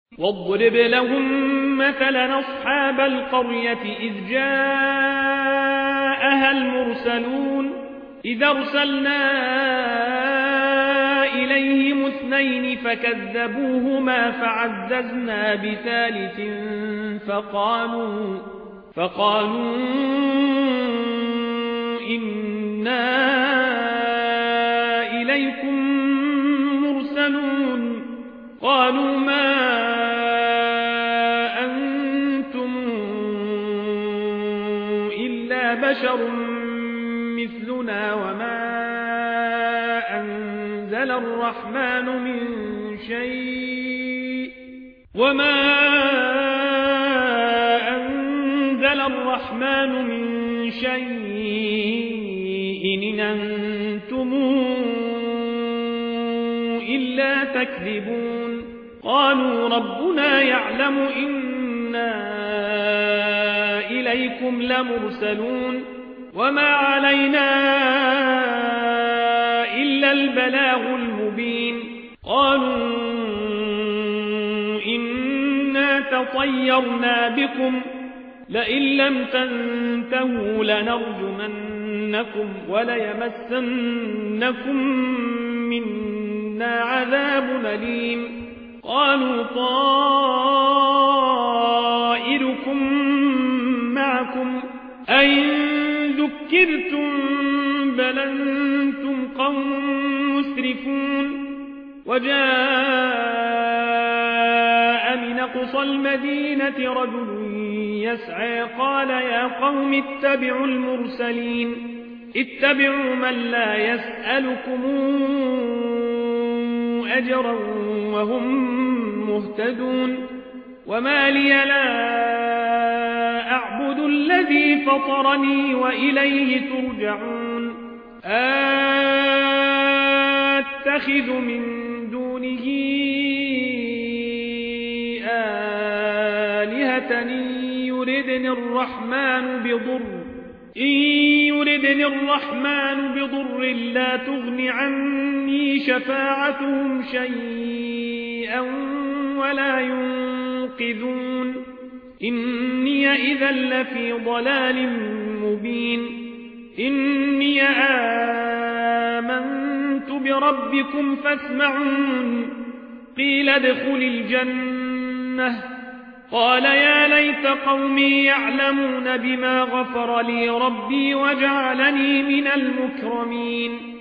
واضرب لهم مثلا أصحاب القرية إذ جاءها المرسلون إذ أرسلنا إليهم 2 فكذبوهما فعززنا بثالث فقالوا إنا إليكم مرسلون قالوا ما أنتم إلا بشر مثلنا أنزل الرحمن من شيء إن أنتم إلا تكذبون قالوا ربنا يعلم إنا إليكم لمرسلون وما علينا إلا البلاغ المبين قالوا إنا تطيرنا بكم لئن لم تنتهوا لنرجمنكم وليمسنكم منا عذاب أليم قالوا طائركم معكم أئن ذكرتم بل أنتم قوم مسرفون وجاء من أقصى المدينة رجل يسعى قال يا قوم اتبعوا المرسلين اتبعوا من لا يسألكم أجرا وهم مهتدون وما لي لا أعبد الذي فطرني وإليه ترجعون أتخذ من دونه آلهة إن يردني الرحمن بضر لا تغن عني شفاعتهم شيئا ولا ينقذون إني إذا لفي ضلال مبين إني آمنت بربكم فاسمعون قيل ادخل الجنة قال يا ليت قومي يعلمون بما غفر لي ربي وجعلني من المكرمين